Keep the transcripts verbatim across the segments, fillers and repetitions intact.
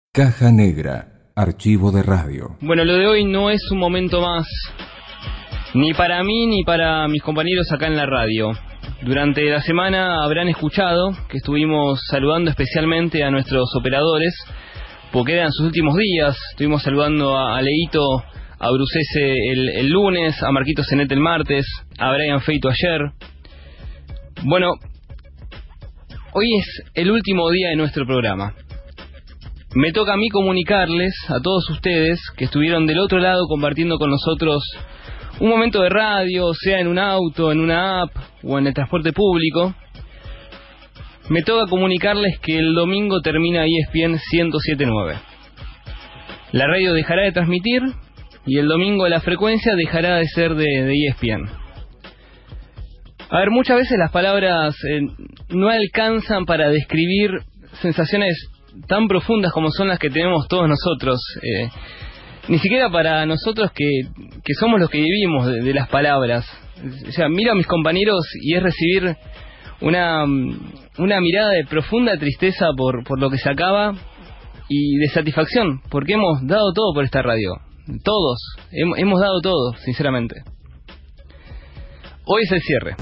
Caja Negra, archivo de radio. Bueno, lo de hoy no es un momento más, ni para mí ni para mis compañeros acá en la radio. Durante la semana habrán escuchado que estuvimos saludando especialmente a nuestros operadores, porque eran sus últimos días. Estuvimos saludando a, a Leito, a Brucese el, el lunes, a Marquito Zenet el martes, a Brian Feito ayer. Bueno, hoy es el último día de nuestro programa. Me toca a mí comunicarles a todos ustedes que estuvieron del otro lado compartiendo con nosotros un momento de radio, sea en un auto, en una app o en el transporte público. Me toca comunicarles que el domingo termina E S P N ciento siete punto nueve. La radio dejará de transmitir y el domingo la frecuencia dejará de ser de, de E S P N. A ver, muchas veces las palabras eh, no alcanzan para describir sensaciones tan profundas como son las que tenemos todos nosotros, eh, ni siquiera para nosotros que, que somos los que vivimos de, de las palabras. O sea, miro a mis compañeros y es recibir una, una mirada de profunda tristeza por, por lo que se acaba y de satisfacción, porque hemos dado todo por esta radio. Todos, hemos, hemos dado todo, sinceramente. Hoy es el cierre.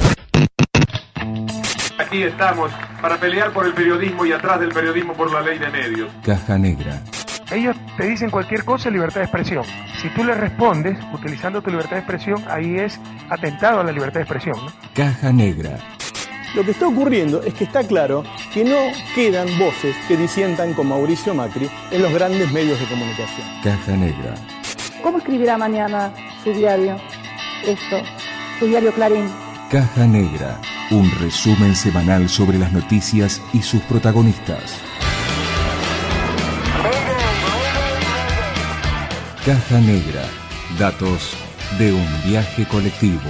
Aquí estamos para pelear por el periodismo y atrás del periodismo por la ley de medios. Caja Negra. Ellos te dicen cualquier cosa, libertad de expresión. Si tú les respondes utilizando tu libertad de expresión, ahí es atentado a la libertad de expresión, ¿no? Caja Negra. Lo que está ocurriendo es que está claro que no quedan voces que disientan con Mauricio Macri en los grandes medios de comunicación. Caja Negra. ¿Cómo escribirá mañana su diario? Esto, su diario Clarín. Caja Negra. Un resumen semanal sobre las noticias y sus protagonistas. Caja Negra. Datos de un viaje colectivo.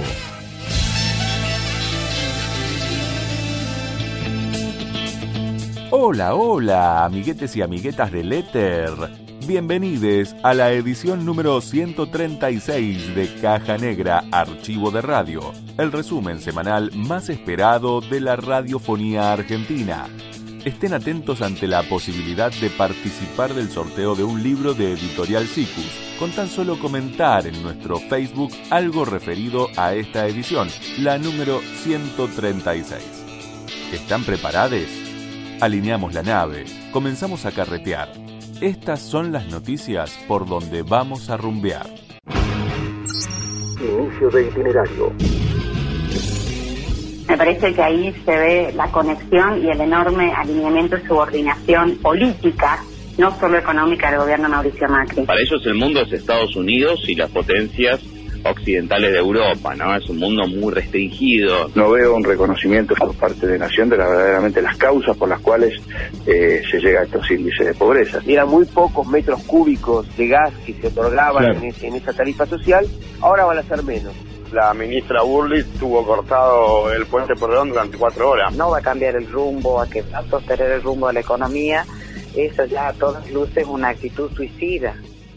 Hola, hola, amiguetes y amiguetas del éter. Bienvenidos a la edición número ciento treinta y seis de Caja Negra, archivo de radio, el resumen semanal más esperado de la radiofonía argentina. Estén atentos ante la posibilidad de participar del sorteo de un libro de Editorial Sikus, con tan solo comentar en nuestro Facebook algo referido a esta edición, la número ciento treinta y seis. ¿Están preparados? Alineamos la nave, comenzamos a carretear. Estas son las noticias por donde vamos a rumbear. Inicio de itinerario. Me parece que ahí se ve la conexión y el enorme alineamiento y subordinación política, no solo económica, del gobierno de Mauricio Macri. Para ellos el mundo es Estados Unidos y las potencias occidentales de Europa, ¿no? Es un mundo muy restringido. No veo un reconocimiento por parte de Nación de la, verdaderamente las causas por las cuales eh, se llega a estos índices de pobreza. Eran muy pocos metros cúbicos de gas que se otorgaban claro. en, ese, en esa tarifa social, ahora van a ser menos. La ministra Burlitz tuvo cortado el puente Porredón durante cuatro horas. No va a cambiar el rumbo, a que va a sostener el rumbo de la economía. Eso ya a todas luces es una actitud suicida.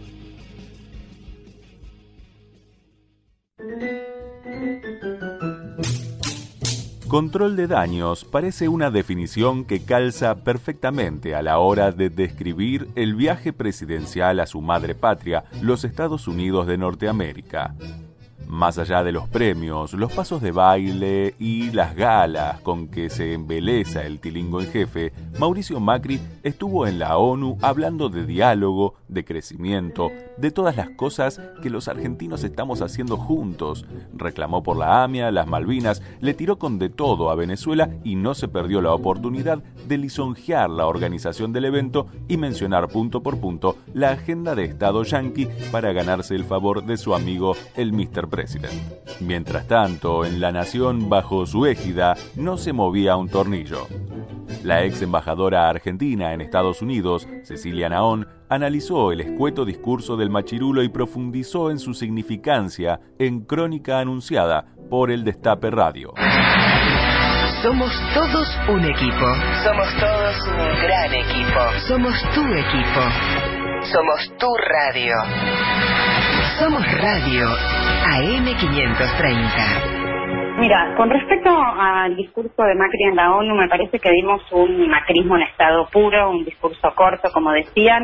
Control de daños parece una definición que calza perfectamente a la hora de describir el viaje presidencial a su madre patria, los Estados Unidos de Norteamérica. Más allá de los premios, los pasos de baile y las galas con que se embeleza el tilingo en jefe, Mauricio Macri estuvo en la ONU hablando de diálogo, de crecimiento, de todas las cosas que los argentinos estamos haciendo juntos. Reclamó por la AMIA, las Malvinas, le tiró con de todo a Venezuela y no se perdió la oportunidad de lisonjear la organización del evento y mencionar punto por punto la agenda de Estado yanqui para ganarse el favor de su amigo el míster President. Mientras tanto, en la nación bajo su égida no se movía un tornillo. La ex embajadora argentina en Estados Unidos, Cecilia Naón, analizó el escueto discurso del machirulo y profundizó en su significancia en Crónica Anunciada por el Destape Radio. Somos todos un equipo. Somos todos un gran equipo. Somos tu equipo. Somos tu radio. Somos radio A M quinientos treinta. Mira, con respecto al discurso de Macri en la ONU, me parece que vimos un macrismo en estado puro, un discurso corto, como decían,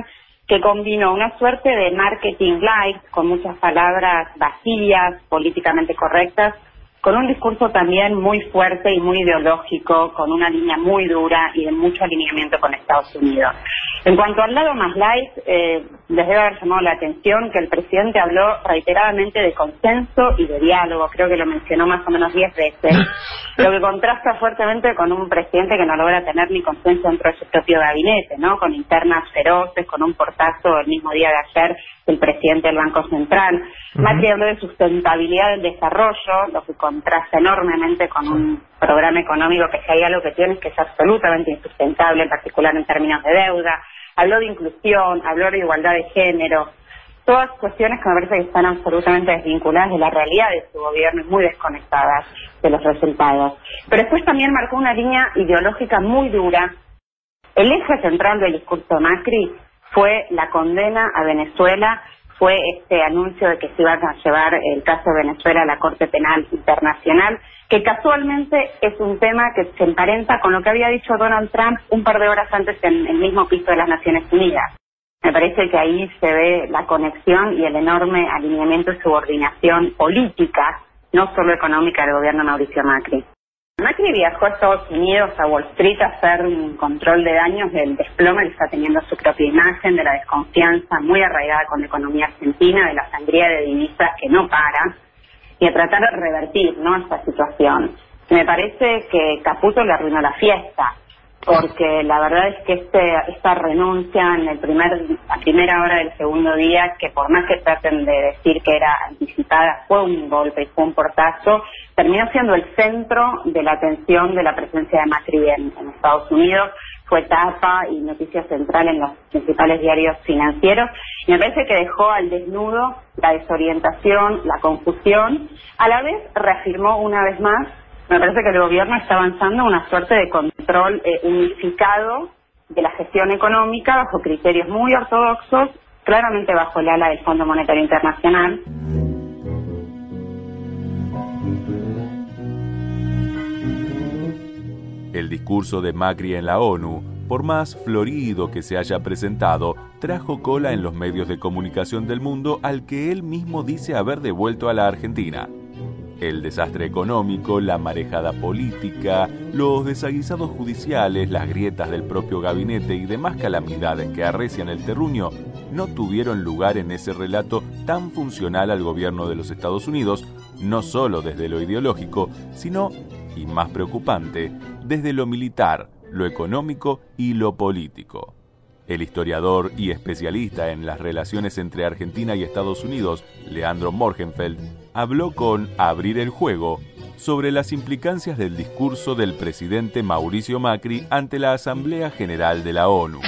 que combinó una suerte de marketing light, con muchas palabras vacías, políticamente correctas, con un discurso también muy fuerte y muy ideológico, con una línea muy dura y de mucho alineamiento con Estados Unidos. En cuanto al lado más light, eh, les debe haber llamado la atención que el presidente habló reiteradamente de consenso y de diálogo, creo que lo mencionó más o menos diez veces, lo que contrasta fuertemente con un presidente que no logra tener ni consenso dentro de su propio gabinete, ¿no? Con internas feroces, con un portazo el mismo día de ayer del presidente del Banco Central. Uh-huh. Macri habló de sustentabilidad del desarrollo, lo que contrasta enormemente con un programa económico que si hay algo que tiene es que es absolutamente insustentable, en particular en términos de deuda. Habló de inclusión, habló de igualdad de género, todas cuestiones que me parece que están absolutamente desvinculadas de la realidad de su gobierno y muy desconectadas de los resultados. Pero después también marcó una línea ideológica muy dura. El eje central del discurso de Macri fue la condena a Venezuela, fue este anuncio de que se iba a llevar el caso de Venezuela a la Corte Penal Internacional, que casualmente es un tema que se emparenta con lo que había dicho Donald Trump un par de horas antes en el mismo piso de las Naciones Unidas. Me parece que ahí se ve la conexión y el enorme alineamiento y subordinación política, no solo económica, del gobierno de Mauricio Macri. Macri viajó a Estados Unidos, a Wall Street, a hacer un control de daños del desplome que está teniendo su propia imagen, de la desconfianza muy arraigada con la economía argentina, de la sangría de divisas que no para, y a tratar de revertir, ¿no?, esta situación. Me parece que Caputo le arruinó la fiesta, porque la verdad es que este, esta renuncia en el primer, la primera hora del segundo día, que por más que traten de decir que era anticipada, fue un golpe y fue un portazo, terminó siendo el centro de la atención de la presencia de Macri en, en Estados Unidos, fue tapa y noticia central en los principales diarios financieros, y me parece que dejó al desnudo la desorientación, la confusión, a la vez reafirmó una vez más. Me parece que el gobierno está avanzando una suerte de control eh, unificado de la gestión económica bajo criterios muy ortodoxos, claramente bajo el ala del Fondo Monetario Internacional. El discurso de Macri en la ONU, por más florido que se haya presentado, trajo cola en los medios de comunicación del mundo al que él mismo dice haber devuelto a la Argentina. El desastre económico, la marejada política, los desaguisados judiciales, las grietas del propio gabinete y demás calamidades que arrecian el terruño no tuvieron lugar en ese relato tan funcional al gobierno de los Estados Unidos, no solo desde lo ideológico, sino, y más preocupante, desde lo militar, lo económico y lo político. El historiador y especialista en las relaciones entre Argentina y Estados Unidos, Leandro Morgenfeld, habló con Abrir el Juego sobre las implicancias del discurso del presidente Mauricio Macri ante la Asamblea General de la ONU.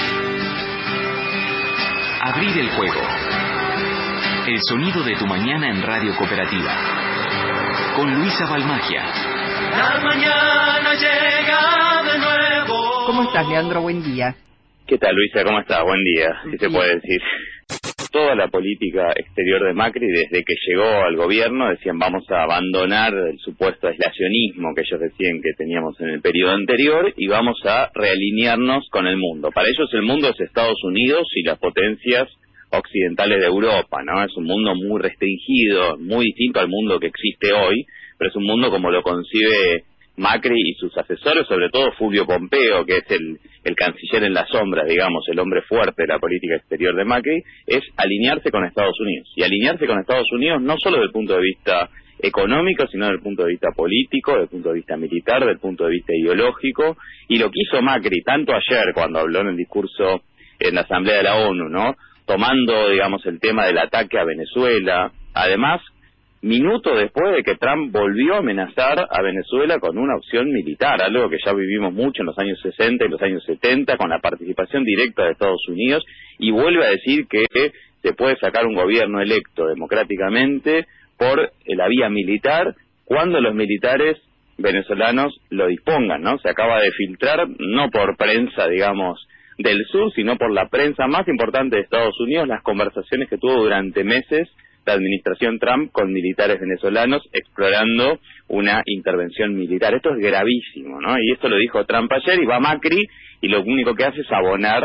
Abrir el Juego. El sonido de tu mañana en Radio Cooperativa. Con Luisa Balmagia. La mañana llega de nuevo. ¿Cómo estás, Leandro? Buen día. ¿Qué tal, Luisa? ¿Cómo estás? Buen día, si se puede decir. Toda la política exterior de Macri, desde que llegó al gobierno, decían vamos a abandonar el supuesto aislacionismo que ellos decían que teníamos en el periodo anterior y vamos a realinearnos con el mundo. Para ellos el mundo es Estados Unidos y las potencias occidentales de Europa, ¿no? Es un mundo muy restringido, muy distinto al mundo que existe hoy, pero es un mundo como lo concibe Macri y sus asesores, sobre todo Fulvio Pompeo, que es el, el canciller en la sombra, digamos, el hombre fuerte de la política exterior de Macri, es alinearse con Estados Unidos. Y alinearse con Estados Unidos no solo desde el punto de vista económico, sino desde el punto de vista político, desde el punto de vista militar, desde el punto de vista ideológico. Y lo que hizo Macri, tanto ayer cuando habló en el discurso en la Asamblea de la ONU, ¿no?, tomando, digamos, el tema del ataque a Venezuela, además, minutos después de que Trump volvió a amenazar a Venezuela con una opción militar, algo que ya vivimos mucho en los años sesenta y los años setenta, con la participación directa de Estados Unidos, y vuelve a decir que se puede sacar un gobierno electo democráticamente por la vía militar, cuando los militares venezolanos lo dispongan, ¿no? Se acaba de filtrar, no por prensa, digamos, del sur, sino por la prensa más importante de Estados Unidos, las conversaciones que tuvo durante meses la administración Trump con militares venezolanos explorando una intervención militar. Esto es gravísimo, ¿no? Y esto lo dijo Trump ayer, y va Macri y lo único que hace es abonar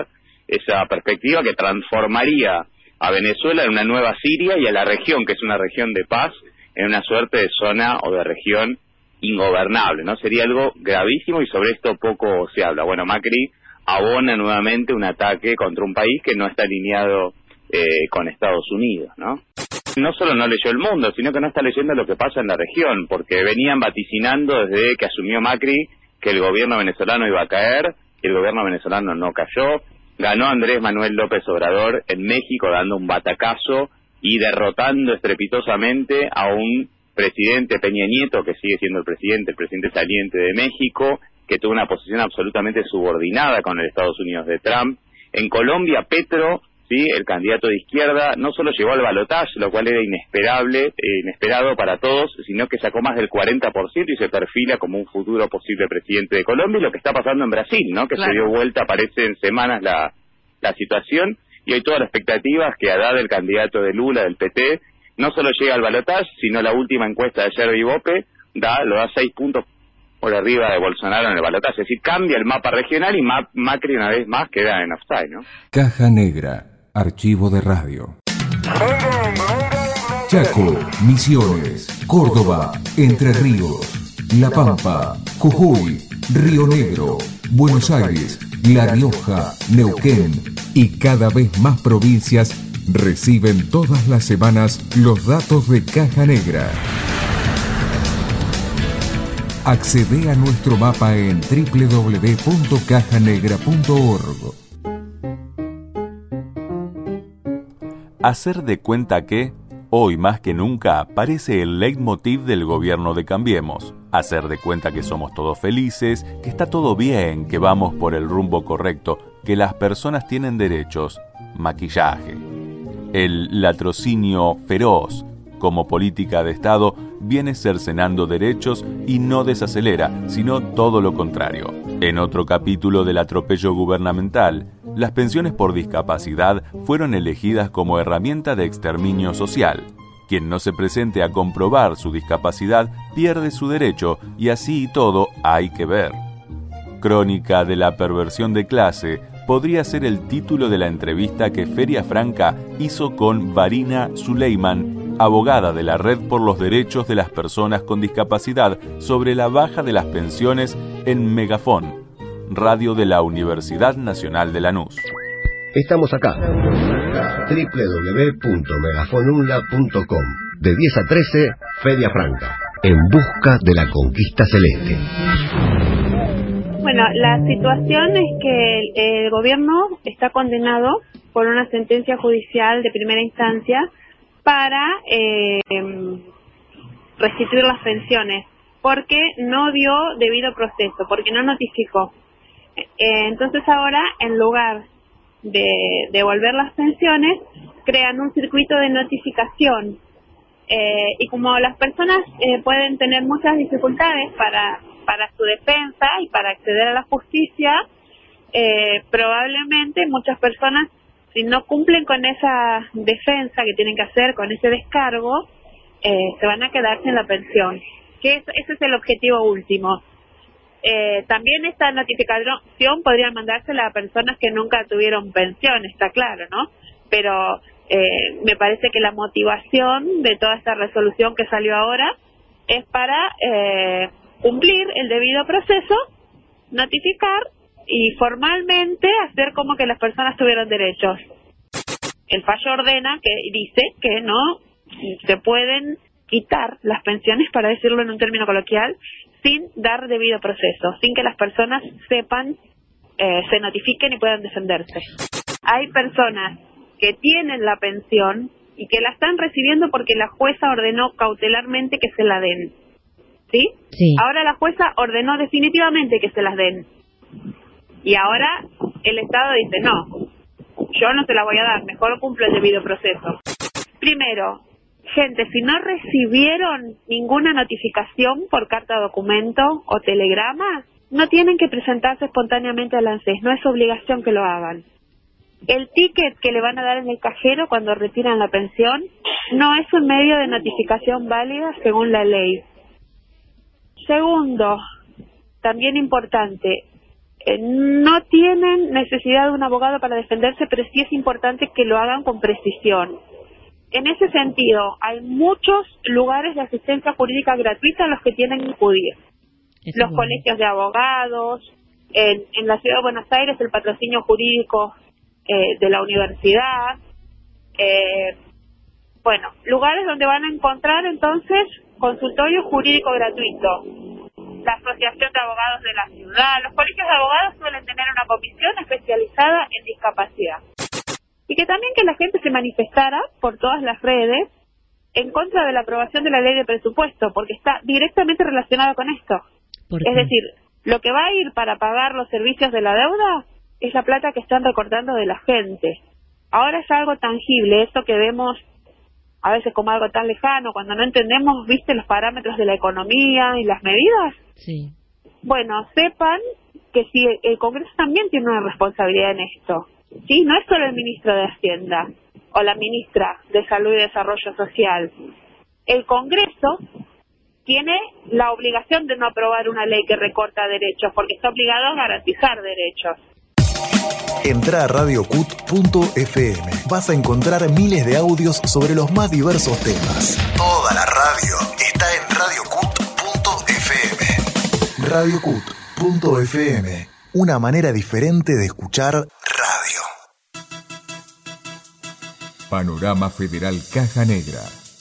esa perspectiva que transformaría a Venezuela en una nueva Siria y a la región, que es una región de paz, en una suerte de zona o de región ingobernable, ¿no? Sería algo gravísimo y sobre esto poco se habla. Bueno, Macri abona nuevamente un ataque contra un país que no está alineado eh, con Estados Unidos, ¿no? No solo no leyó el mundo, sino que no está leyendo lo que pasa en la región, porque venían vaticinando desde que asumió Macri que el gobierno venezolano iba a caer, y el gobierno venezolano no cayó. Ganó Andrés Manuel López Obrador en México dando un batacazo y derrotando estrepitosamente a un presidente, Peña Nieto, que sigue siendo el presidente, el presidente saliente de México, que tuvo una posición absolutamente subordinada con el Estados Unidos de Trump. En Colombia, Petro, sí, el candidato de izquierda, no solo llegó al balotaje, lo cual era inesperable, eh, inesperado para todos, sino que sacó más del cuarenta por ciento y se perfila como un futuro posible presidente de Colombia. Y lo que está pasando en Brasil, ¿no? Que claro, se dio vuelta, parece en semanas la, la situación, y hoy todas las expectativas que Haddad, el candidato de Lula, del P T, no solo llega al balotaje, sino la última encuesta de ayer de Ibope, da, lo da seis puntos por arriba de Bolsonaro en el balotaje. Es decir, cambia el mapa regional y Ma- Macri una vez más queda en offside, ¿no? Caja Negra, archivo de radio. Chaco, Misiones, Córdoba, Entre Ríos, La Pampa, Jujuy, Río Negro, Buenos Aires, La Rioja, Neuquén y cada vez más provincias reciben todas las semanas los datos de Caja Negra. Accede a nuestro mapa en doble u doble u doble u punto caja negra punto org. Hacer de cuenta que, hoy más que nunca, parece el leitmotiv del gobierno de Cambiemos. Hacer de cuenta que somos todos felices, que está todo bien, que vamos por el rumbo correcto, que las personas tienen derechos. Maquillaje. El latrocinio feroz, como política de Estado, viene cercenando derechos y no desacelera, sino todo lo contrario. En otro capítulo del atropello gubernamental, las pensiones por discapacidad fueron elegidas como herramienta de exterminio social. Quien no se presente a comprobar su discapacidad pierde su derecho y así y todo hay que ver. Crónica de la perversión de clase podría ser el título de la entrevista que Feria Franca hizo con Varina Suleiman, abogada de la Red por los Derechos de las Personas con Discapacidad, sobre la baja de las pensiones en Megafón, radio de la Universidad Nacional de Lanús. Estamos acá, doble u doble u doble u punto megafonunla punto com. De diez a trece, Feria Franca, en busca de la conquista celeste. Bueno, la situación es que el, el gobierno está condenado por una sentencia judicial de primera instancia para eh, restituir las pensiones, porque no dio debido proceso, porque no notificó. Eh, entonces ahora, en lugar de devolver las pensiones, crean un circuito de notificación. Eh, y como las personas eh, pueden tener muchas dificultades para, para su defensa y para acceder a la justicia, eh, probablemente muchas personas, si no cumplen con esa defensa que tienen que hacer, con ese descargo, eh, se van a quedar sin la pensión. Que es, ese es el objetivo último. Eh, también esta notificación podría mandársela a personas que nunca tuvieron pensión, está claro, ¿no? Pero eh, me parece que la motivación de toda esta resolución que salió ahora es para eh, cumplir el debido proceso, notificar y formalmente hacer como que las personas tuvieron derechos. El fallo ordena, que dice que no se pueden quitar las pensiones, para decirlo en un término coloquial, sin dar debido proceso, sin que las personas sepan, eh, se notifiquen y puedan defenderse. Hay personas que tienen la pensión y que la están recibiendo porque la jueza ordenó cautelarmente que se la den. ¿Sí? Sí. Ahora la jueza ordenó definitivamente que se las den. Y ahora el Estado dice, no, yo no te la voy a dar, mejor cumplo el debido proceso. Primero, gente, si no recibieron ninguna notificación por carta documento o telegrama, no tienen que presentarse espontáneamente al ANSES, no es obligación que lo hagan. El ticket que le van a dar en el cajero cuando retiran la pensión no es un medio de notificación válida según la ley. Segundo, también importante, eh, no tienen necesidad de un abogado para defenderse, pero sí es importante que lo hagan con precisión. En ese sentido, hay muchos lugares de asistencia jurídica gratuita a los que tienen que acudir. Eso los bueno. Colegios de abogados, en, en la Ciudad de Buenos Aires el patrocinio jurídico eh, de la universidad, eh, bueno, lugares donde van a encontrar entonces consultorio jurídico gratuito. La Asociación de Abogados de la Ciudad, los colegios de abogados suelen tener una comisión especializada en discapacidad. Y que también que la gente se manifestara por todas las redes en contra de la aprobación de la ley de presupuesto, porque está directamente relacionada con esto. Es decir, lo que va a ir para pagar los servicios de la deuda es la plata que están recortando de la gente. Ahora es algo tangible, eso que vemos a veces como algo tan lejano, cuando no entendemos, viste, los parámetros de la economía y las medidas. Sí. Bueno, sepan que si el Congreso también tiene una responsabilidad en esto. Sí, no es solo el ministro de Hacienda o la ministra de Salud y Desarrollo Social. El Congreso tiene la obligación de no aprobar una ley que recorta derechos, porque está obligado a garantizar derechos. Entra a radio cut punto f m. Vas a encontrar miles de audios sobre los más diversos temas. Toda la radio está en radio cut punto f m. radio cut punto f m. Una manera diferente de escuchar radio. Panorama Federal Caja Negra.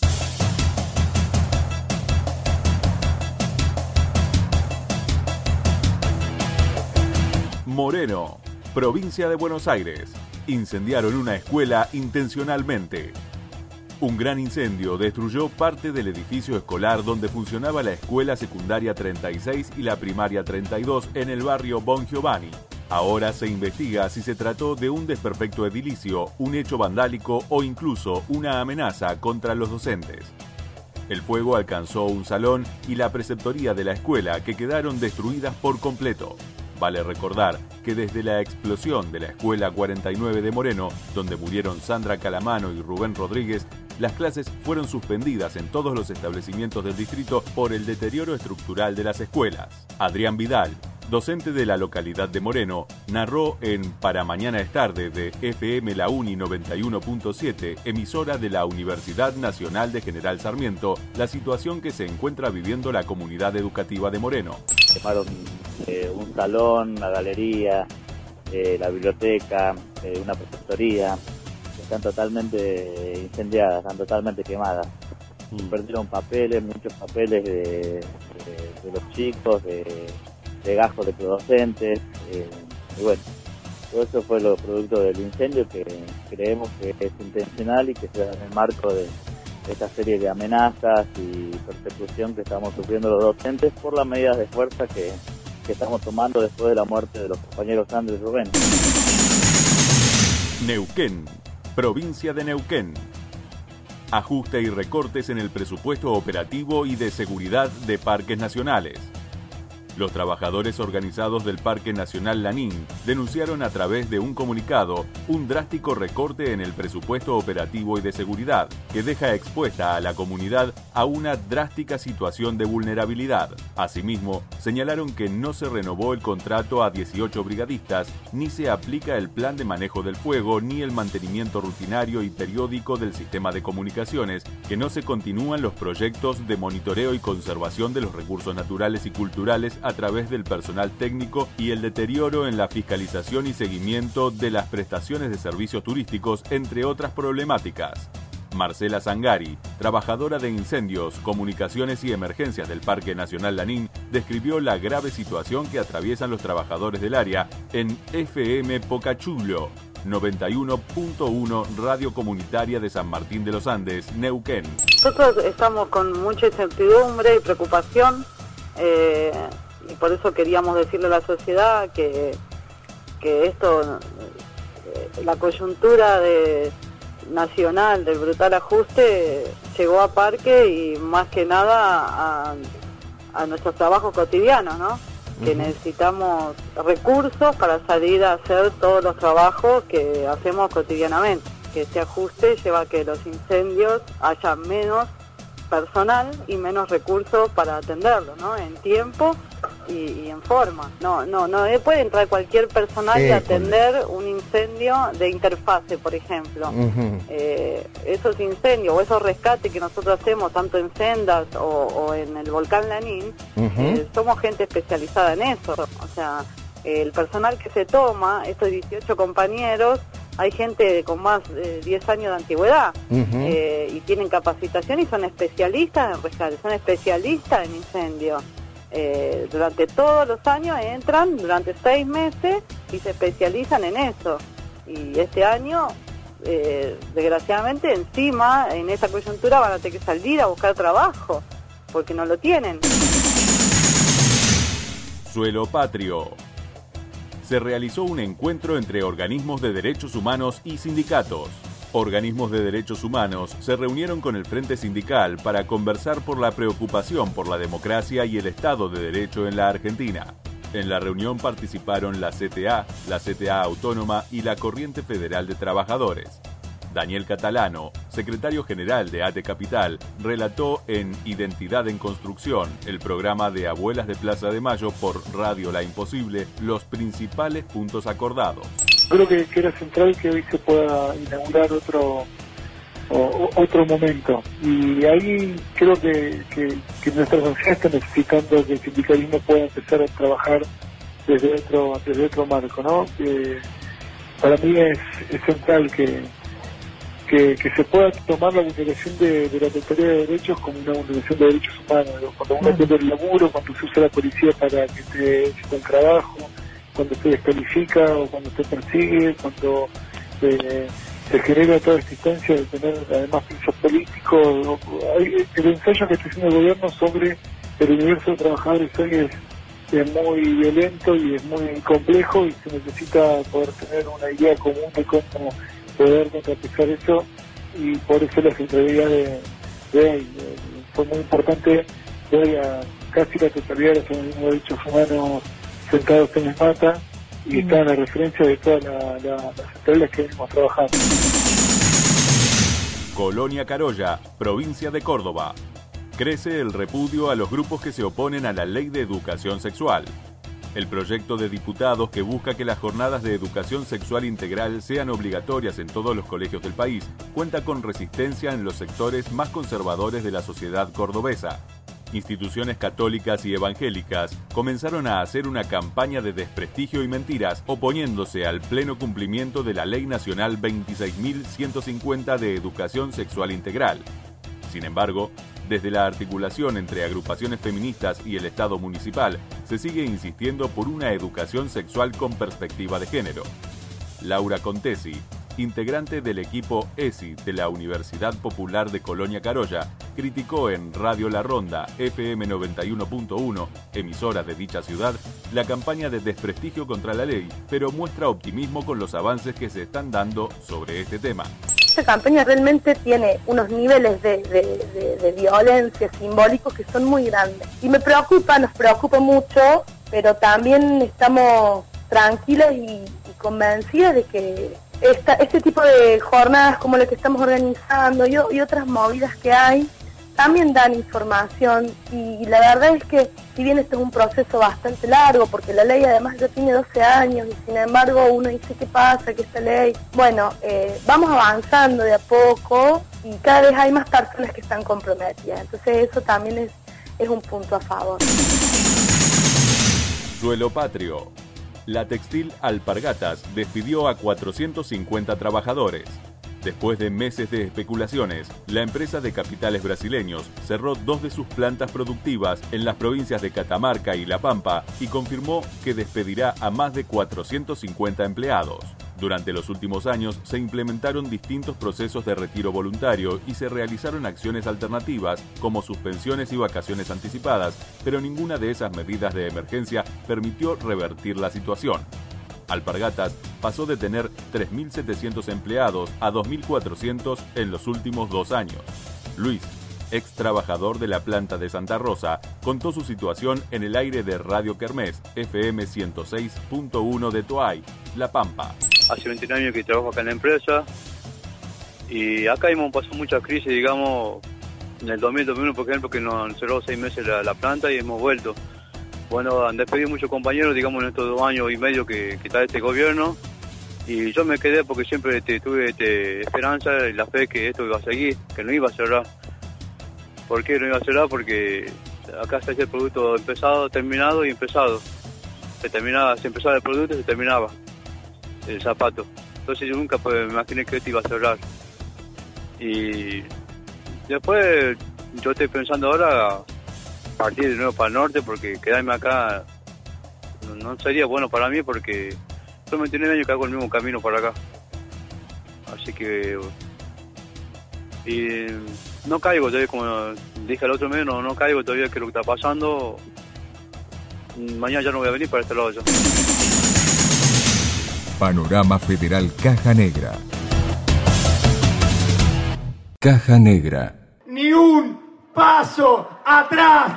Moreno, provincia de Buenos Aires. Incendiaron una escuela intencionalmente. Un gran incendio destruyó parte del edificio escolar donde funcionaba la escuela secundaria treinta y seis y la primaria treinta y dos en el barrio Bon Giovanni. Ahora se investiga si se trató de un desperfecto edilicio, un hecho vandálico o incluso una amenaza contra los docentes. El fuego alcanzó un salón y la preceptoría de la escuela, que quedaron destruidas por completo. Vale recordar que desde la explosión de la Escuela cuarenta y nueve de Moreno, donde murieron Sandra Calamano y Rubén Rodríguez, las clases fueron suspendidas en todos los establecimientos del distrito por el deterioro estructural de las escuelas. Adrián Vidal, docente de la localidad de Moreno, narró en Para Mañana es Tarde de F M La Uni noventa y uno punto siete, emisora de la Universidad Nacional de General Sarmiento, la situación que se encuentra viviendo la comunidad educativa de Moreno. Quemaron eh, un salón, una galería, eh, la biblioteca, eh, una preceptoría, están totalmente incendiadas, están totalmente quemadas. Mm. Perdieron papeles, muchos papeles de, de, de los chicos, de, de gastos de los docentes, eh, y bueno, todo eso fue lo producto del incendio, que creemos que es intencional y que se da en el marco de esta serie de amenazas y persecución que estamos sufriendo los docentes por las medidas de fuerza que, que estamos tomando después de la muerte de los compañeros Andrés y Rubén. Neuquén, provincia de Neuquén. Ajuste y recortes en el presupuesto operativo y de seguridad de parques nacionales. Los trabajadores organizados del Parque Nacional Lanín denunciaron a través de un comunicado un drástico recorte en el presupuesto operativo y de seguridad, que deja expuesta a la comunidad a una drástica situación de vulnerabilidad. Asimismo, señalaron que no se renovó el contrato a dieciocho brigadistas, ni se aplica el plan de manejo del fuego, ni el mantenimiento rutinario y periódico del sistema de comunicaciones, que no se continúan los proyectos de monitoreo y conservación de los recursos naturales y culturales a través del personal técnico y el deterioro en la fiscalización y seguimiento de las prestaciones de servicios turísticos, entre otras problemáticas. Marcela Zangari, trabajadora de incendios, comunicaciones y emergencias del Parque Nacional Lanín, describió la grave situación que atraviesan los trabajadores del área en F M Pocachulo, noventa y uno punto uno, Radio Comunitaria de San Martín de los Andes, Neuquén. Nosotros estamos con mucha incertidumbre y preocupación, eh, y por eso queríamos decirle a la sociedad que, que esto, eh, la coyuntura de nacional del brutal ajuste llegó a Parque y más que nada a, a nuestros trabajos cotidianos, ¿no? Uh-huh. Que necesitamos recursos para salir a hacer todos los trabajos que hacemos cotidianamente. Que este ajuste lleva a que los incendios haya menos personal y menos recursos para atenderlo, ¿no? En tiempo y, y en forma. No, no, no puede entrar cualquier personal Eh, y atender un incendio de interfase, por ejemplo. Ujú. Eh, esos incendios o esos rescates que nosotros hacemos tanto en Sendas o, o en el volcán Lanín, Ujú. eh, somos gente especializada en eso. O sea, el personal que se toma, estos dieciocho compañeros, hay gente con más de diez años de antigüedad. Ujú. eh, y tienen capacitación y son especialistas en rescate, son especialistas en incendios. Eh, durante todos los años entran, durante seis meses, y se especializan en eso. Y este año, eh, desgraciadamente, encima, en esa coyuntura van a tener que salir a buscar trabajo, porque no lo tienen. Suelo Patrio. Se realizó un encuentro entre organismos de derechos humanos y sindicatos. Organismos de derechos humanos se reunieron con el Frente Sindical para conversar por la preocupación por la democracia y el Estado de Derecho en la Argentina. En la reunión participaron la C T A, la C T A Autónoma y la Corriente Federal de Trabajadores. Daniel Catalano, secretario general de A T E Capital, relató en Identidad en Construcción, el programa de Abuelas de Plaza de Mayo por Radio La Imposible, los principales puntos acordados. Creo que, que era central que hoy se pueda inaugurar otro o, o- otro momento. Y ahí creo que, que, que nuestra sociedad está necesitando que el sindicalismo pueda empezar a trabajar desde otro desde otro marco, ¿no? Que para mí es, es central que, que que se pueda tomar la vulneración de, de la totalidad de derechos como una vulneración de derechos humanos. ¿no? Cuando uno pierde el laburo, cuando se usa la policía para que te quite el trabajo, cuando se descalifica o cuando se persigue, cuando eh, se genera toda esta instancia de tener además presos políticos. o- hay- el ensayo que está haciendo el gobierno sobre el universo de trabajadores hoy es, es muy violento y es muy complejo y se necesita poder tener una idea común de cómo poder contrapesar eso, y por eso la centralidad de, de hoy. Eh, fue muy importante ver a casi la totalidad de los organismos de derechos humanos sentados en el mata y están a referencia de todas la, la, las centrales que venimos trabajando. Colonia Carolla, provincia de Córdoba. Crece el repudio a los grupos que se oponen a la ley de educación sexual. El proyecto de diputados que busca que las jornadas de educación sexual integral sean obligatorias en todos los colegios del país cuenta con resistencia en los sectores más conservadores de la sociedad cordobesa. Instituciones católicas y evangélicas comenzaron a hacer una campaña de desprestigio y mentiras oponiéndose al pleno cumplimiento de la Ley Nacional veintiséis mil ciento cincuenta de Educación Sexual Integral. Sin embargo, desde la articulación entre agrupaciones feministas y el Estado municipal, se sigue insistiendo por una educación sexual con perspectiva de género. Laura Contesi, integrante del equipo E S I de la Universidad Popular de Colonia Carolla, criticó en Radio La Ronda F M noventa y uno punto uno, emisora de dicha ciudad, la campaña de desprestigio contra la ley, pero muestra optimismo con los avances que se están dando sobre este tema. Esta campaña realmente tiene unos niveles de, de, de, de violencia simbólicos que son muy grandes. Y me preocupa, nos preocupa mucho, pero también estamos tranquilas y, y convencidas de que esta, este tipo de jornadas como la que estamos organizando y, y otras movidas que hay, también dan información y, y la verdad es que si bien esto es un proceso bastante largo, porque la ley además ya tiene doce años y sin embargo uno dice ¿qué pasa? que esta ley, bueno, eh, vamos avanzando de a poco y cada vez hay más personas que están comprometidas, entonces eso también es, es un punto a favor. Suelo Patrio. La textil Alpargatas despidió a cuatrocientos cincuenta trabajadores. Después de meses de especulaciones, la empresa de capitales brasileños cerró dos de sus plantas productivas en las provincias de Catamarca y La Pampa y confirmó que despedirá a más de cuatrocientos cincuenta empleados. Durante los últimos años se implementaron distintos procesos de retiro voluntario y se realizaron acciones alternativas como suspensiones y vacaciones anticipadas, pero ninguna de esas medidas de emergencia permitió revertir la situación. Alpargatas pasó de tener tres mil setecientos empleados a dos mil cuatrocientos en los últimos dos años. Luis, ex trabajador de la planta de Santa Rosa, contó su situación en el aire de Radio Kermés, F M ciento seis punto uno de Toay, La Pampa. Hace veintiún años que trabajo acá en la empresa y acá hemos pasado muchas crisis, digamos, en el dos mil veintiuno, por ejemplo, que nos cerró seis meses la, la planta y hemos vuelto. bueno, han despedido muchos compañeros, digamos, en estos dos años y medio que, que está este gobierno, y yo me quedé porque siempre te, tuve te, esperanza y la fe que esto iba a seguir, que no iba a cerrar. ¿Por qué no iba a cerrar? Porque acá está el producto empezado, terminado y empezado. Se terminaba, se empezaba el producto y se terminaba el zapato. Entonces yo nunca pues, me imaginé que esto iba a cerrar. Y después yo estoy pensando ahora partir de nuevo para el norte, porque quedarme acá no, no sería bueno para mí, porque son veintinueve años que hago el mismo camino para acá. Así que... Y no caigo todavía, como dije el otro mes, no, no caigo todavía que lo que está pasando. Mañana ya no voy a venir para este lado ya. Panorama Federal Caja Negra. Caja Negra. Ni un paso atrás.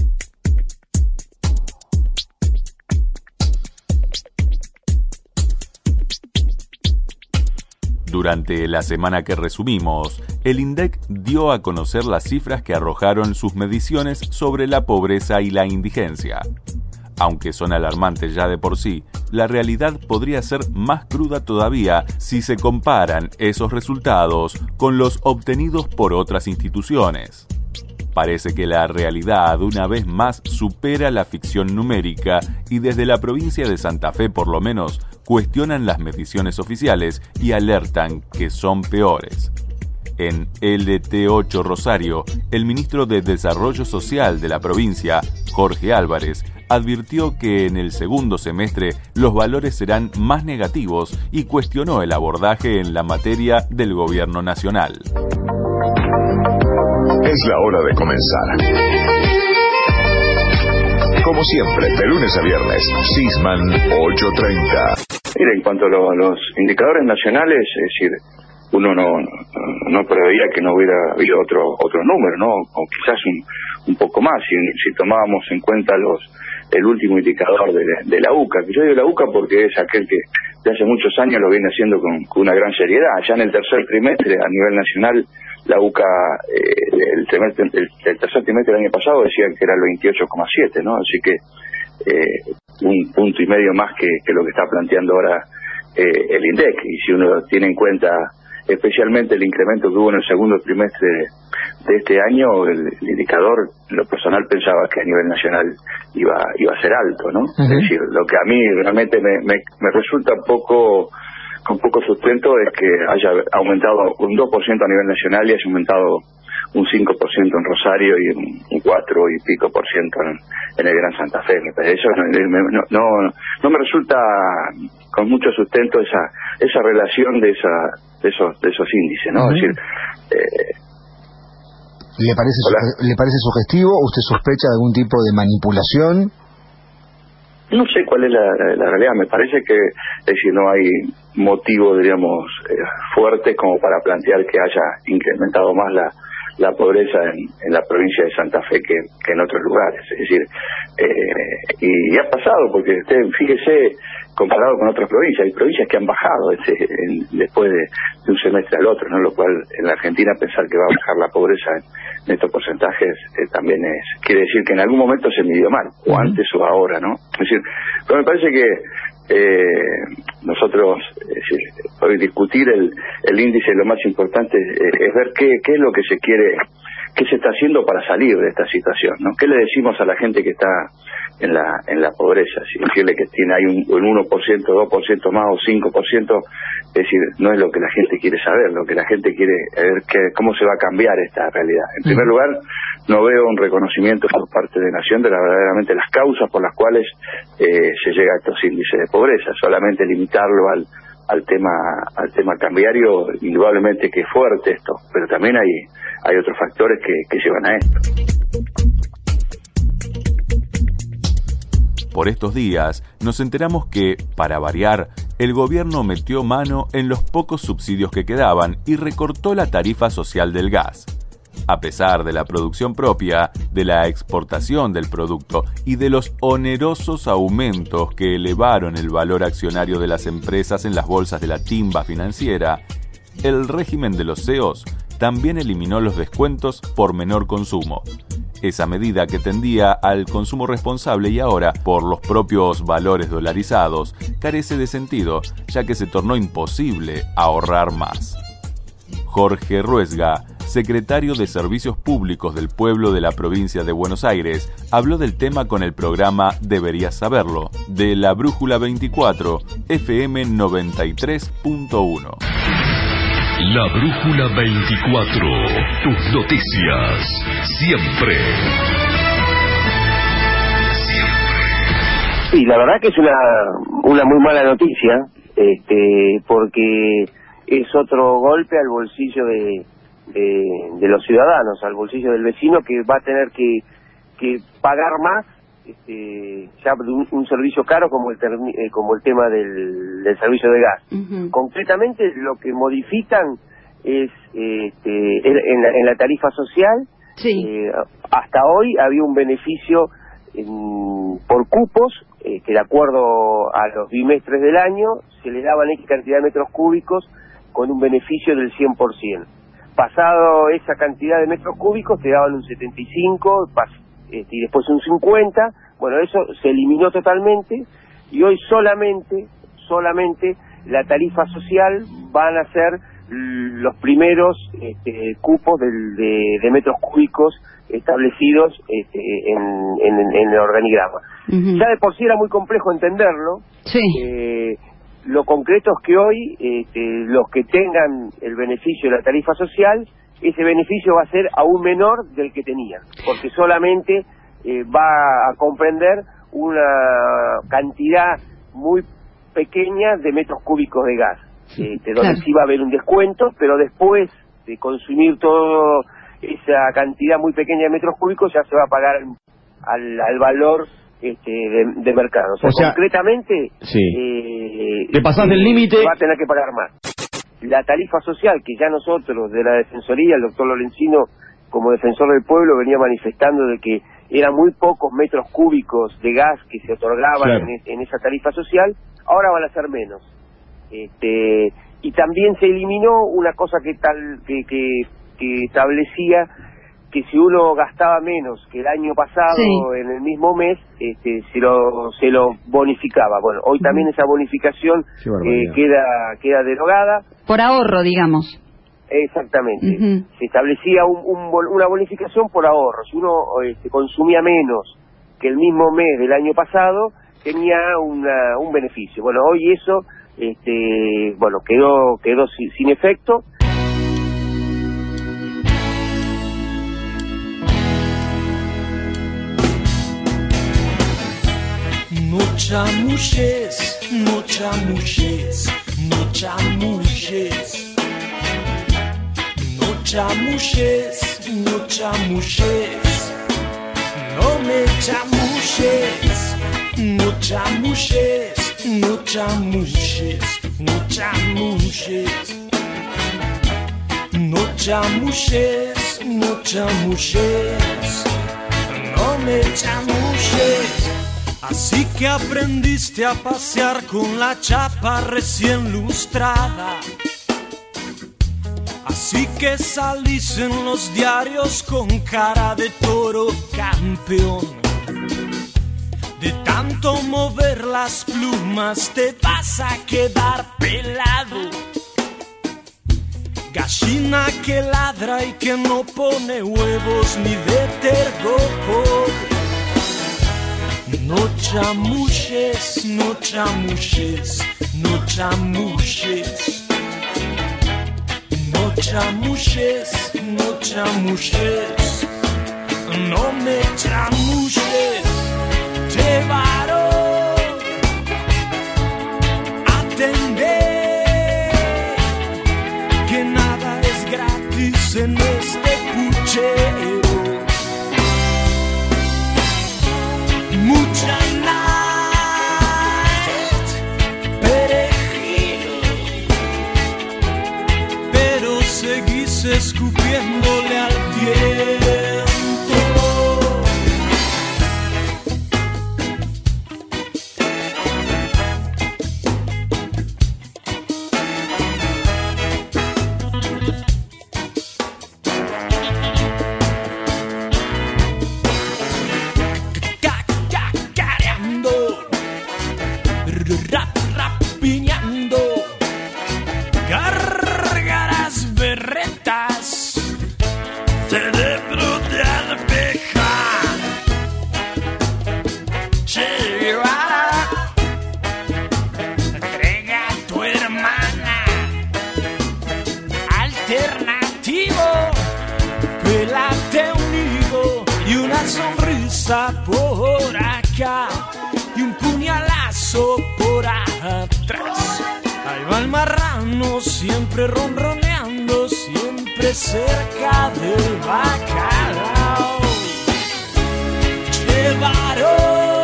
Durante la semana que resumimos, el INDEC dio a conocer las cifras que arrojaron sus mediciones sobre la pobreza y la indigencia. Aunque son alarmantes ya de por sí, la realidad podría ser más cruda todavía si se comparan esos resultados con los obtenidos por otras instituciones. Parece que la realidad una vez más supera la ficción numérica y desde la provincia de Santa Fe por lo menos cuestionan las mediciones oficiales y alertan que son peores. En L T ocho Rosario, el ministro de Desarrollo Social de la provincia, Jorge Álvarez, advirtió que en el segundo semestre los valores serán más negativos y cuestionó el abordaje en la materia del gobierno nacional. Es la hora de comenzar. Como siempre, de lunes a viernes, Sisman ocho treinta. Mira, en cuanto a los, los indicadores nacionales, es decir, uno no, no preveía que no hubiera habido otro otro número, ¿no? O quizás un, un poco más, si, si tomábamos en cuenta los el último indicador de, de la U C A, que yo digo la U C A porque es aquel que de hace muchos años lo viene haciendo con, con una gran seriedad. Ya en el tercer trimestre, a nivel nacional, la U C A, eh, el, trimestre, el, el tercer trimestre del año pasado decía que era el veintiocho coma siete, ¿no? Así que eh, un punto y medio más que, que lo que está planteando ahora eh, el INDEC. Y si uno tiene en cuenta especialmente el incremento que hubo en el segundo trimestre de este año, el, el indicador, en lo personal pensaba que a nivel nacional iba iba a ser alto, ¿no? Uh-huh. Es decir, lo que a mí realmente me, me, me resulta un poco con poco sustento es que haya aumentado un dos por ciento a nivel nacional y haya aumentado un cinco por ciento en Rosario y un cuatro y pico por ciento en, en el Gran Santa Fe. Eso no, no, no, no me resulta con mucho sustento esa esa relación de esa de esos de esos índices, ¿no? Uh-huh. Es decir, eh, ¿le parece ¿le parece sugestivo? ¿Usted sospecha de algún tipo de manipulación? No sé cuál es la, la, la realidad. Me parece que, es decir, no hay motivo, diríamos, eh, fuerte como para plantear que haya incrementado más la la pobreza en, en la provincia de Santa Fe que, que en otros lugares. Es decir, eh, y, y ha pasado, porque usted fíjese, comparado con otras provincias, hay provincias que han bajado ese, en, después de, de un semestre al otro, ¿no? Lo cual en la Argentina pensar que va a bajar la pobreza en, en estos porcentajes eh, también es, quiere decir que en algún momento se midió mal, o uh-huh. antes o ahora, ¿no? Es decir, pero me parece que Eh, nosotros, es decir, hoy discutir el, el índice, lo más importante es, es ver qué, qué es lo que se quiere, qué se está haciendo para salir de esta situación, ¿no? ¿Qué le decimos a la gente que está en la en la pobreza? Si decirle que tiene hay un, un uno por ciento, dos por ciento más o cinco por ciento, es decir, no es lo que la gente quiere saber. Lo que la gente quiere es ver que, cómo se va a cambiar esta realidad. En primer lugar, no veo un reconocimiento por parte de Nación de la, verdaderamente las causas por las cuales eh, se llega a estos índices de pobreza. Solamente limitarlo al al tema al tema cambiario, indudablemente que es fuerte esto, pero también hay hay otros factores que, que llevan a esto. Por estos días nos enteramos que, para variar, el gobierno metió mano en los pocos subsidios que quedaban y recortó la tarifa social del gas. A pesar de la producción propia, de la exportación del producto y de los onerosos aumentos que elevaron el valor accionario de las empresas en las bolsas de la timba financiera, el régimen de los C E Os también eliminó los descuentos por menor consumo. Esa medida que tendía al consumo responsable y ahora, por los propios valores dolarizados, carece de sentido, ya que se tornó imposible ahorrar más. Jorge Ruesga, secretario de Servicios Públicos del Pueblo de la provincia de Buenos Aires, habló del tema con el programa Deberías Saberlo, de La Brújula veinticuatro, F M noventa y tres punto uno. La Brújula veinticuatro, tus noticias, siempre. Sí, la verdad que es una, una muy mala noticia, este, porque es otro golpe al bolsillo de... De, de los ciudadanos, al bolsillo del vecino, que va a tener que, que pagar más este, ya un, un servicio caro como el termi, eh, como el tema del, del servicio de gas. Uh-huh. Concretamente lo que modifican es este, en, la, en la tarifa social. Sí. Eh, hasta hoy había un beneficio en, por cupos eh, que de acuerdo a los bimestres del año se le daban X cantidad de metros cúbicos con un beneficio del cien por ciento. Pasado esa cantidad de metros cúbicos te daban un setenta y cinco este, y después un cincuenta. Bueno, eso se eliminó totalmente y hoy solamente solamente la tarifa social van a ser los primeros este, cupos del, de, de metros cúbicos establecidos este, en, en, en el organigrama. Uh-huh. Ya de por sí era muy complejo entenderlo. Sí. Eh, Lo concreto es que hoy este, los que tengan el beneficio de la tarifa social, ese beneficio va a ser aún menor del que tenían, porque solamente eh, va a comprender una cantidad muy pequeña de metros cúbicos de gas, este, donde claro. sí va a haber un descuento, pero después de consumir toda esa cantidad muy pequeña de metros cúbicos ya se va a pagar al, al valor Este, de, de mercado. O sea, o sea concretamente sí. eh, te pasás eh, del límite, va a tener que pagar más. La tarifa social que ya nosotros de la Defensoría, el doctor Lorenzino como defensor del pueblo venía manifestando de que eran muy pocos metros cúbicos de gas que se otorgaban claro. en, en esa tarifa social, ahora van a ser menos. Este, y también se eliminó una cosa que tal que, que, que establecía que si uno gastaba menos que el año pasado sí. en el mismo mes, este, se lo se lo bonificaba. Bueno, hoy también uh-huh. esa bonificación eh, queda queda derogada. Por ahorro, digamos. Exactamente. Uh-huh. Se establecía un, un, una bonificación por ahorro. Si uno este, consumía menos que el mismo mes del año pasado, tenía una, un beneficio. Bueno, hoy eso este, bueno quedó quedó sin, sin efecto. No chamuches, no chamuches, no chamuches. No chamuches, no chamuches. No me chamuches, no chamuches, no chamuches, no chamuches. No chamuches, no chamuches. No me chamuches. Así que aprendiste a pasear con la chapa recién lustrada. Así que salís en los diarios con cara de toro campeón. De tanto mover las plumas te vas a quedar pelado. Gallina que ladra y que no pone huevos ni de tergopor. No chamuches, no chamuches, no chamuches. No chamuches, no chamuches. No me chamuches, llevaron atender que nada es gratis en este puchero. Mucha night, perejil, pero seguís escupiéndole al viento. alternativo, pelate unido y una sonrisa por acá y un puñalazo por atrás. Ahí va el marrano siempre ronroneando, siempre cerca del bacalao. Llevaron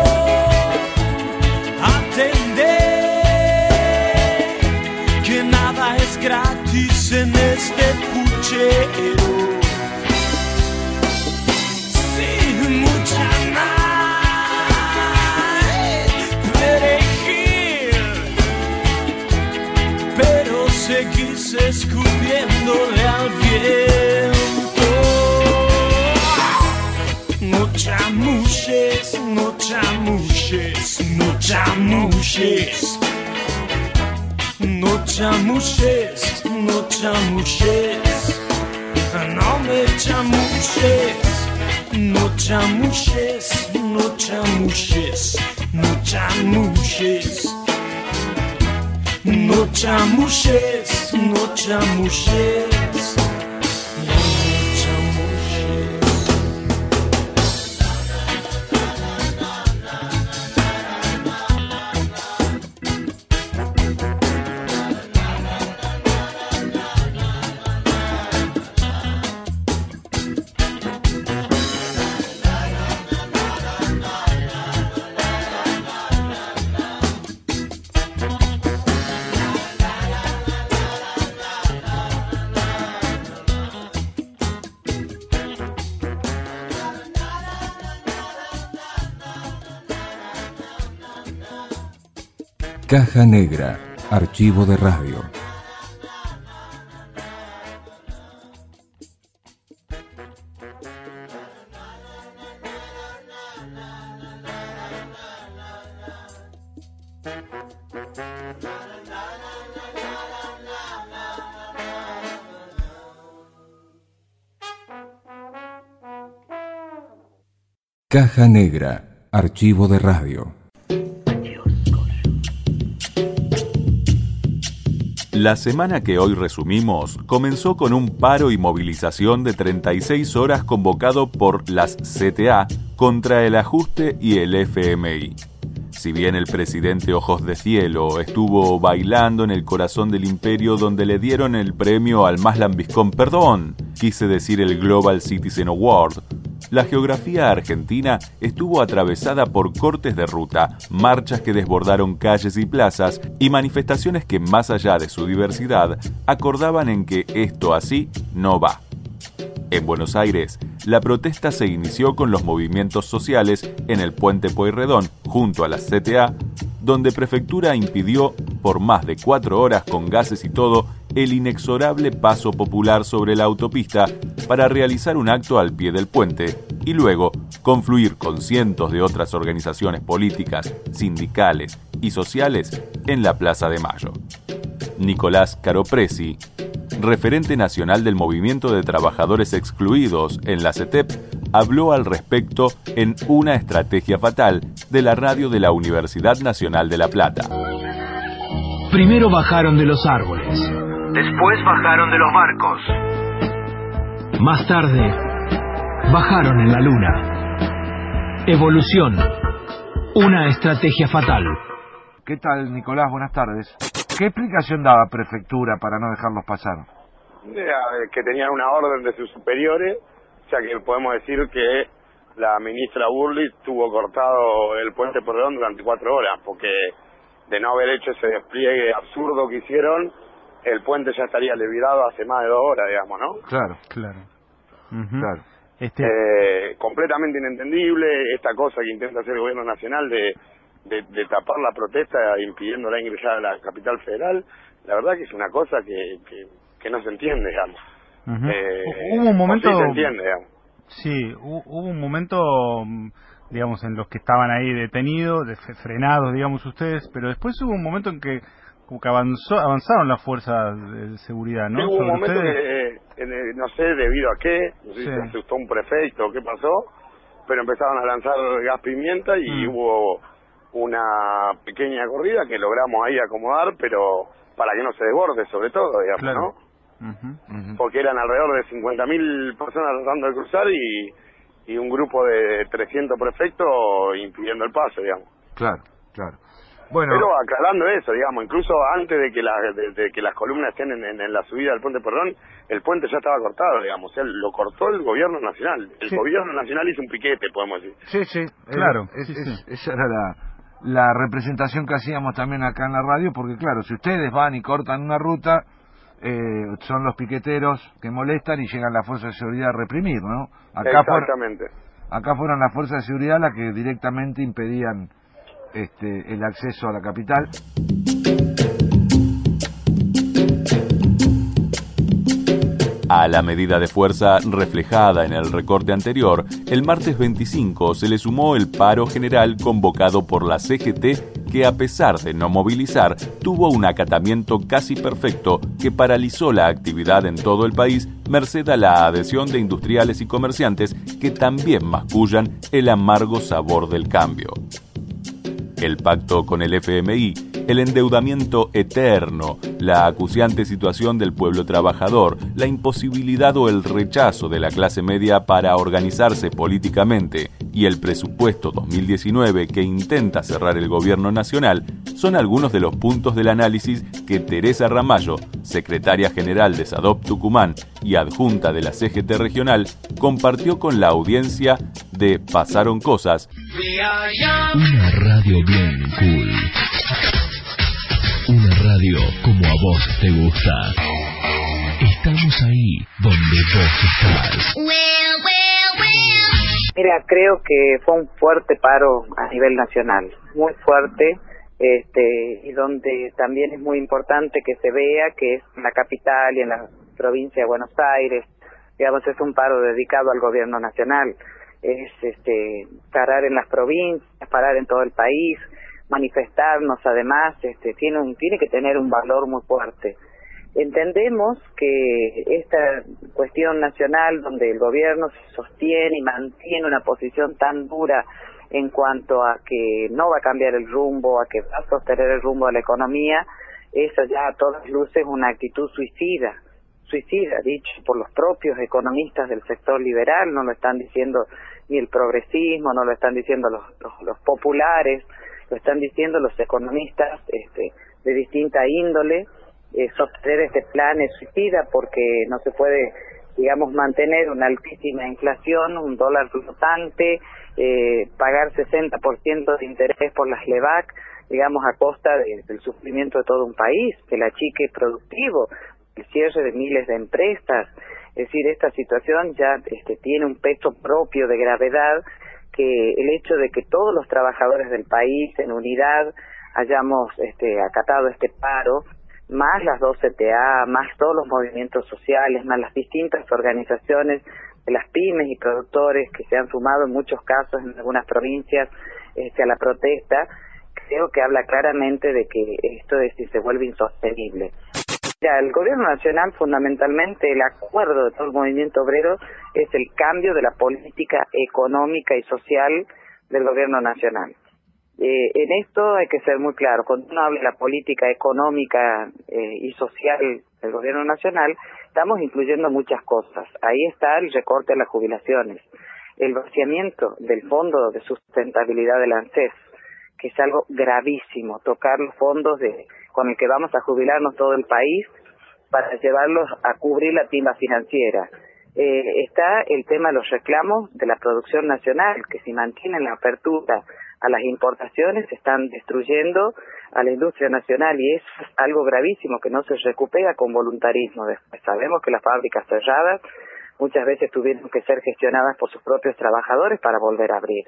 gratis en este puchero. Sin mucha más perejil, pero seguís escupiéndole al viento. No chamuches, no chamuches, no chamuches. No chamuches, no chamuches, no me chamuches, no chamuches, no chamuches, no chamuches, no chamuches, no chamuches. Caja Negra, archivo de radio. Caja Negra, archivo de radio. La semana que hoy resumimos comenzó con un paro y movilización de treinta y seis horas convocado por las C T A contra el ajuste y el F M I. Si bien el presidente Ojos de Cielo estuvo bailando en el corazón del imperio donde le dieron el premio al más lambiscón, perdón, quise decir el Global Citizen Award, la geografía argentina estuvo atravesada por cortes de ruta, marchas que desbordaron calles y plazas y manifestaciones que, más allá de su diversidad, acordaban en que esto así no va. En Buenos Aires, la protesta se inició con los movimientos sociales en el Puente Pueyrredón, junto a la C T A, donde Prefectura impidió, por más de cuatro horas con gases y todo, el inexorable paso popular sobre la autopista para realizar un acto al pie del puente y luego confluir con cientos de otras organizaciones políticas, sindicales y sociales en la Plaza de Mayo. Nicolás Caropresi, referente nacional del Movimiento de Trabajadores Excluidos en la C E T E P, habló al respecto en Una estrategia fatal de la radio de la Universidad Nacional de La Plata. Primero bajaron de los árboles. Después bajaron de los barcos. Más tarde, bajaron en la luna. Evolución. Una estrategia fatal. ¿Qué tal, Nicolás? Buenas tardes. ¿Qué explicación daba Prefectura para no dejarlos pasar? Que tenían una orden de sus superiores, o sea que podemos decir que la ministra Burlich tuvo cortado el puente Pueyrredón durante cuatro horas, porque de no haber hecho ese despliegue absurdo que hicieron, el puente ya estaría liberado hace más de dos horas, digamos, ¿no? Claro, claro. Uh-huh. claro. Este... Eh, completamente inentendible esta cosa que intenta hacer el gobierno nacional de, de, de tapar la protesta impidiéndola ingresar a la capital federal. La verdad que es una cosa que, que, que no se entiende, digamos. Uh-huh. eh, hubo un momento... Sí se entiende, digamos. Sí, hubo un momento, digamos, en los que estaban ahí detenidos, de, frenados, digamos, ustedes, pero después hubo un momento en que como que avanzó, avanzaron las fuerzas de seguridad, ¿no? Sí, hubo un Sobre momento ustedes... que, eh, no sé debido a qué, no sé si Sí. se asustó un prefecto o qué pasó, pero empezaron a lanzar gas pimienta y Mm. hubo una pequeña corrida que logramos ahí acomodar, pero para que no se desborde sobre todo, digamos, Claro. ¿no? Uh-huh, uh-huh. porque eran alrededor de cincuenta mil personas tratando de cruzar y, y un grupo de trescientos prefectos impidiendo el paso, digamos. Claro, claro. Bueno, pero aclarando eso, digamos, incluso antes de que, la, de, de que las columnas estén en, en, en la subida del puente Pueyrredón, el puente ya estaba cortado, digamos, o sea, lo cortó el gobierno nacional. El sí. gobierno nacional hizo un piquete, podemos decir. Sí, sí, claro. Es, sí, es, sí. Esa era la, la representación que hacíamos también acá en la radio, porque claro, si ustedes van y cortan una ruta, eh, son los piqueteros que molestan y llegan las fuerzas de seguridad a reprimir, ¿no? Acá Exactamente. Fueron, acá fueron las fuerzas de seguridad las que directamente impedían Este, el acceso a la capital. A la medida de fuerza reflejada en el recorte anterior, el martes veinticinco se le sumó el paro general convocado por la C G T, que a pesar de no movilizar, tuvo un acatamiento casi perfecto que paralizó la actividad en todo el país, merced a la adhesión de industriales y comerciantes que también mascullan el amargo sabor del cambio. El pacto con el F M I, el endeudamiento eterno, la acuciante situación del pueblo trabajador, la imposibilidad o el rechazo de la clase media para organizarse políticamente y el presupuesto dos mil diecinueve que intenta cerrar el gobierno nacional son algunos de los puntos del análisis que Teresa Ramallo, secretaria general de SADOP Tucumán y adjunta de la C G T regional, compartió con la audiencia de Pasaron Cosas. Una radio bien cool. Una radio como a vos te gusta. Estamos ahí donde vos estás. Mira, creo que fue un fuerte paro a nivel nacional, muy fuerte, este, y donde también es muy importante que se vea que es en la capital y en la provincia de Buenos Aires, digamos, es un paro dedicado al gobierno nacional. Es este parar en las provincias, parar en todo el país, manifestarnos, además, este tiene un, tiene que tener un valor muy fuerte. Entendemos que esta cuestión nacional, donde el gobierno se sostiene y mantiene una posición tan dura en cuanto a que no va a cambiar el rumbo, a que va a sostener el rumbo de la economía, eso ya a todas luces es una actitud suicida. suicida, dicho por los propios economistas del sector liberal, no lo están diciendo ni el progresismo, no lo están diciendo los, los, los populares, lo están diciendo los economistas este, de distinta índole. Eh, sostener este plan es suicida porque no se puede, digamos, mantener una altísima inflación, un dólar flotante, eh, pagar sesenta por ciento de interés por las LEVAC, digamos, a costa de, del sufrimiento de todo un país, del achique productivo, el cierre de miles de empresas. Es decir, esta situación ya este, tiene un peso propio de gravedad, que el hecho de que todos los trabajadores del país en unidad hayamos este, acatado este paro, más las dos C T A, más todos los movimientos sociales, más las distintas organizaciones de las pymes y productores que se han sumado en muchos casos en algunas provincias este, a la protesta, creo que habla claramente de que esto es, se vuelve insostenible. Ya, el gobierno nacional, fundamentalmente, el acuerdo de todo el movimiento obrero es el cambio de la política económica y social del gobierno nacional. Eh, en esto hay que ser muy claro, cuando uno habla de la política económica eh, y social del gobierno nacional, estamos incluyendo muchas cosas. Ahí está el recorte de las jubilaciones, el vaciamiento del Fondo de Sustentabilidad del ANSES, que es algo gravísimo, tocar los fondos de con el que vamos a jubilarnos todo el país para llevarlos a cubrir la timba financiera. Eh, está el tema de los reclamos de la producción nacional, que si mantienen la apertura a las importaciones están destruyendo a la industria nacional, y eso es algo gravísimo que no se recupera con voluntarismo. Después sabemos que las fábricas cerradas muchas veces tuvieron que ser gestionadas por sus propios trabajadores para volver a abrir.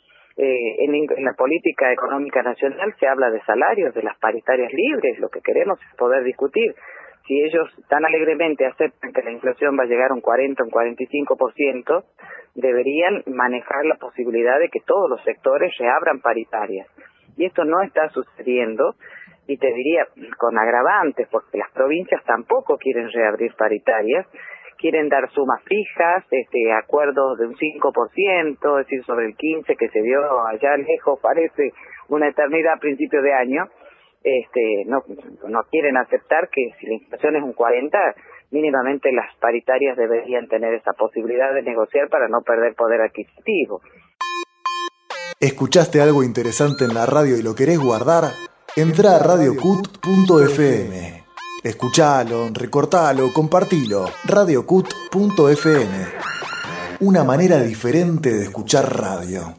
Eh, en, en la política económica nacional se habla de salarios, de las paritarias libres. Lo que queremos es poder discutir. Si ellos tan alegremente aceptan que la inflación va a llegar a un cuarenta, un cuarenta y cinco por ciento, deberían manejar la posibilidad de que todos los sectores reabran paritarias. Y esto no está sucediendo, y te diría con agravantes, porque las provincias tampoco quieren reabrir paritarias, quieren dar sumas fijas, este acuerdos de un cinco por ciento, es decir, sobre el quince por ciento que se dio allá lejos, parece una eternidad a principio de año. Este, no, no quieren aceptar que si la inflación es un cuarenta, mínimamente las paritarias deberían tener esa posibilidad de negociar para no perder poder adquisitivo. ¿Escuchaste algo interesante en la radio y lo querés guardar? Entrá a radio cut punto f m. Escuchalo, recortalo, compartilo. radio cut punto f m. Una manera diferente de escuchar radio.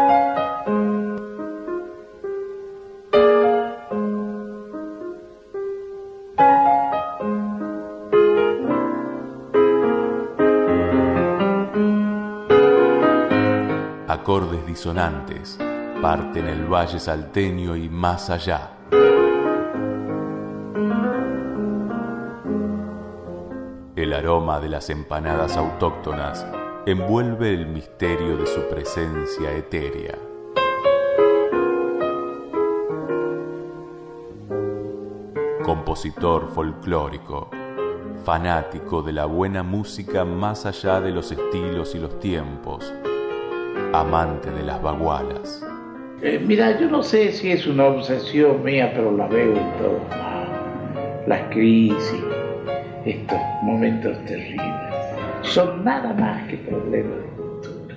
Acordes disonantes parten el valle salteño y más allá. El aroma de las empanadas autóctonas envuelve el misterio de su presencia etérea. Compositor folclórico, fanático de la buena música más allá de los estilos y los tiempos, amante de las bagualas. Eh, mira, yo no sé si es una obsesión mía, pero la veo en todo. Las crisis, estos momentos terribles, son nada más que problemas de cultura.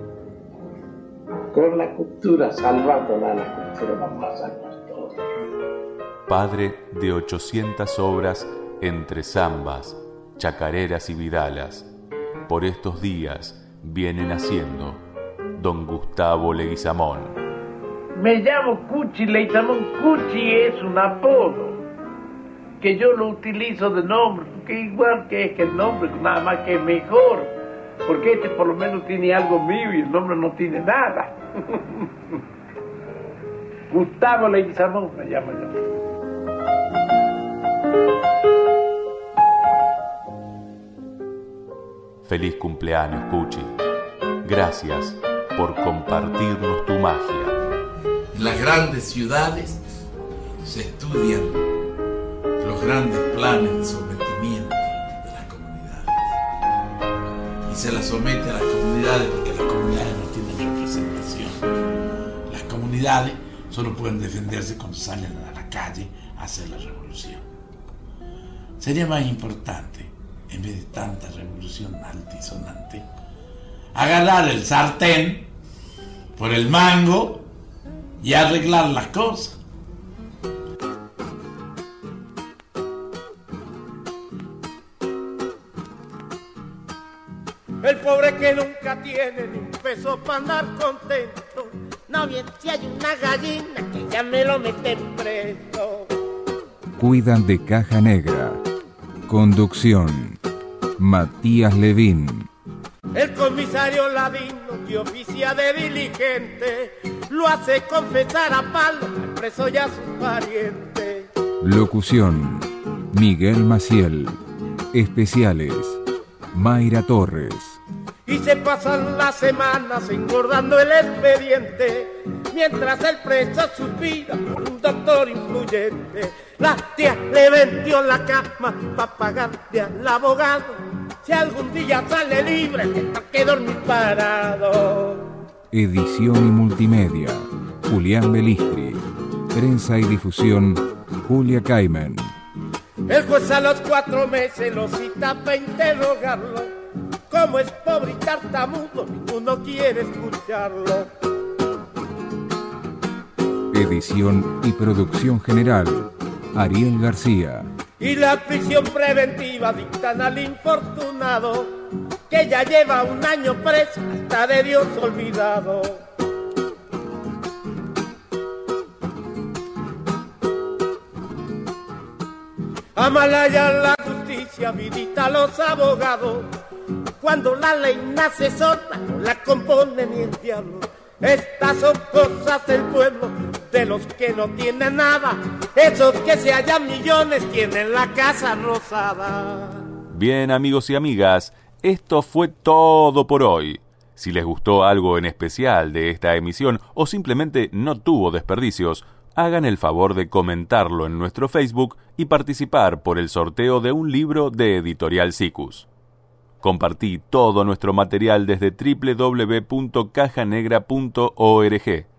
Con la cultura, salvándola, la cultura vamos a salvar todo. Padre de ochocientas obras entre zambas, chacareras y vidalas, por estos días viene naciendo don Gustavo Leguizamón. Me llamo Cuchi Leguizamón. Cuchi es un apodo que yo lo utilizo de nombre, porque igual que es que el nombre, nada más que es mejor, porque este por lo menos tiene algo mío y el nombre no tiene nada. Gustavo Leguizamón me llamo yo. Feliz cumpleaños, Cuchi. Gracias por compartirnos tu magia. En las grandes ciudades se estudian los grandes planes de sometimiento de las comunidades. Y se las somete a las comunidades porque las comunidades no tienen representación. Las comunidades solo pueden defenderse cuando salen a la calle a hacer la revolución. Sería más importante, en vez de tanta revolución altisonante, agarrar el sartén por el mango y arreglar las cosas. El pobre que nunca tiene ni un peso para andar contento, no bien si hay una gallina que ya me lo meten preso. Cuidan de Caja Negra. Conducción: Matías Levín. El comisario Ladino, que oficia de diligente, lo hace confesar a palo al preso y a sus parientes. Locución: Miguel Maciel. Especiales: Mayra Torres. Y se pasan las semanas engordando el expediente, mientras el preso suspira por un doctor influyente. La tía le vendió la cama para pagarle al abogado. Si algún día sale libre, tendrá que dormir parado. Edición y multimedia: Julián Belistri. Prensa y difusión: Julia Caimen. El juez a los cuatro meses lo cita para interrogarlo. Como es pobre y tartamudo, ninguno quiere escucharlo. Edición y producción general: Ariel García. Y la prisión preventiva dictan al infortunado, que ya lleva un año preso, hasta de Dios olvidado. Amalaya la justicia, vidita a los abogados. Cuando la ley nace sola, no la compone ni el diablo. Estas son cosas del pueblo, de los que no tienen nada. Esos que se hallan millones tienen la casa rosada. Bien, amigos y amigas, esto fue todo por hoy. Si les gustó algo en especial de esta emisión o simplemente no tuvo desperdicios, hagan el favor de comentarlo en nuestro Facebook y participar por el sorteo de un libro de Editorial Sikus. Compartí todo nuestro material desde doble u doble u doble u punto caja negra punto org.